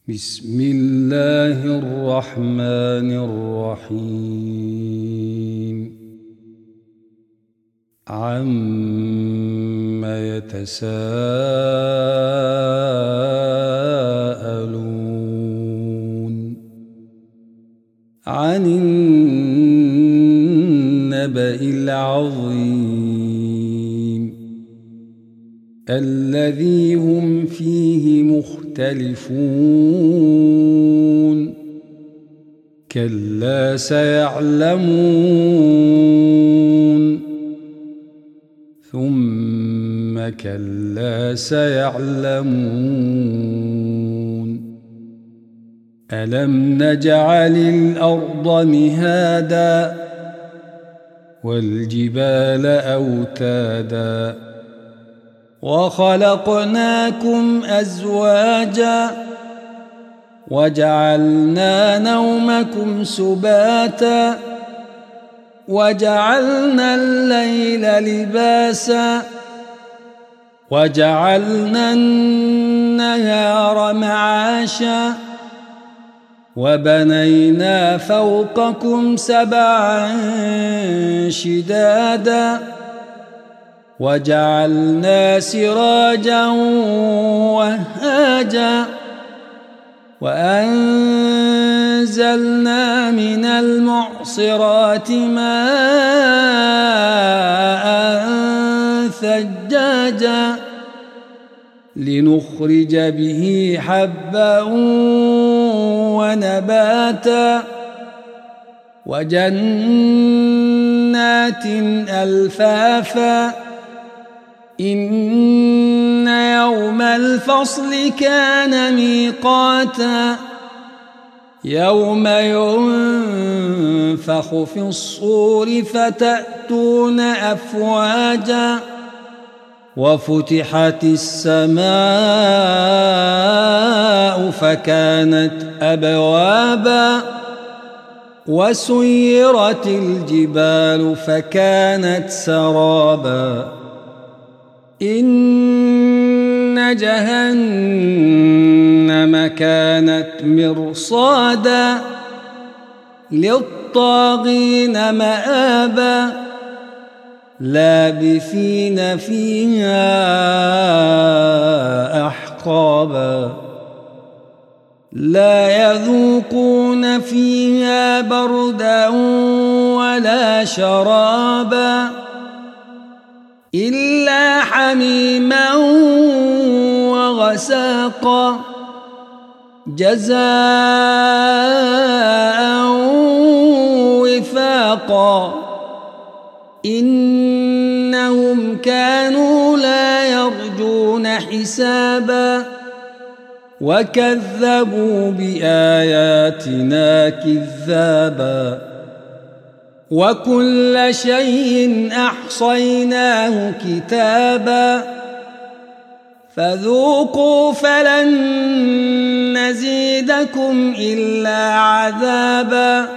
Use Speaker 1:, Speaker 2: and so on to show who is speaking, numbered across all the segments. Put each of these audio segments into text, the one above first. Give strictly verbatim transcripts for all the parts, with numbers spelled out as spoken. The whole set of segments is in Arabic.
Speaker 1: بسم الله الرحمن الرحيم عم يتساءلون عن النبأ العظيم الذي هم فيه مختلفون كلا سيعلمون ثم كلا سيعلمون ألم نجعل الأرض مهادا والجبال أوتادا وخلقناكم أزواجا وجعلنا نومكم سباتا وجعلنا الليل لباسا وجعلنا النهار معاشا وبنينا فوقكم سبعا شدادا وجعلنا سراجا وهاجا وأنزلنا من المعصرات ماء ثجاجا لنخرج به حبا ونباتا وجنات ألفافا إن يوم الفصل كان ميقاتا يوم ينفخ في الصور فتأتون أفواجا وفتحت السماء فكانت أبوابا وسيرت الجبال فكانت سرابا إن جهنم كانت مرصادا للطاغين مآبا لابثين فيها أحقابا لا يذوقون فيها بردا ولا شرابا إلا حميما وغساقا جزاء وفاقا إنهم كانوا لا يرجون حسابا وكذبوا بآياتنا كذابا وكل شيء أحصيناه كتابا فذوقوا فلن نزيدكم إلا عذابا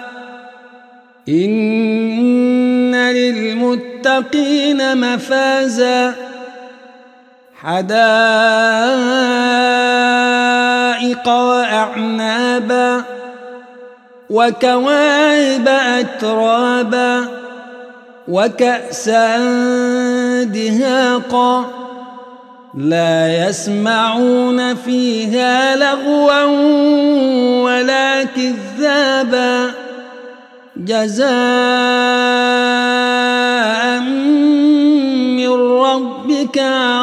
Speaker 1: إن للمتقين مفازا حدائق وأعنابا وكواعب أترابا وكأسا دهاقا لا يسمعون فيها لغوا ولا كذابا جزاء من ربك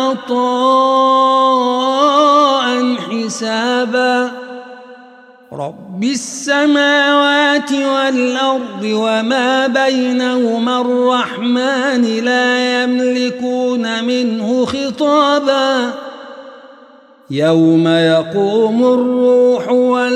Speaker 1: عطاء حسابا رب السماوات والأرض وما بينهما الرحمن لا يملكون منه خطابا يوم يقوم الروح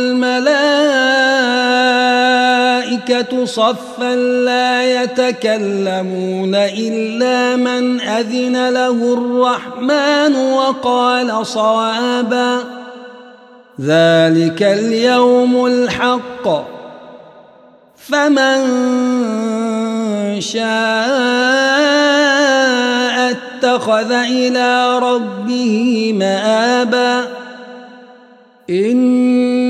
Speaker 1: والملائكة صفا لا يتكلمون إلا من أذن له الرحمن وقال صوابا ذلك اليوم الحق فمن شاء اتخذ إلى ربه مآبا إن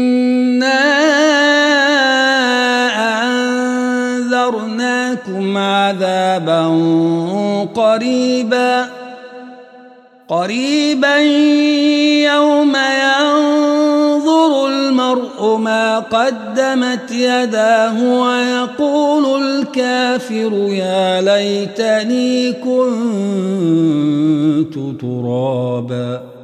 Speaker 1: عذابا قريبا قريبا يوم ينظر المرء ما قدمت يداه ويقول الكافر يا ليتني كنت ترابا.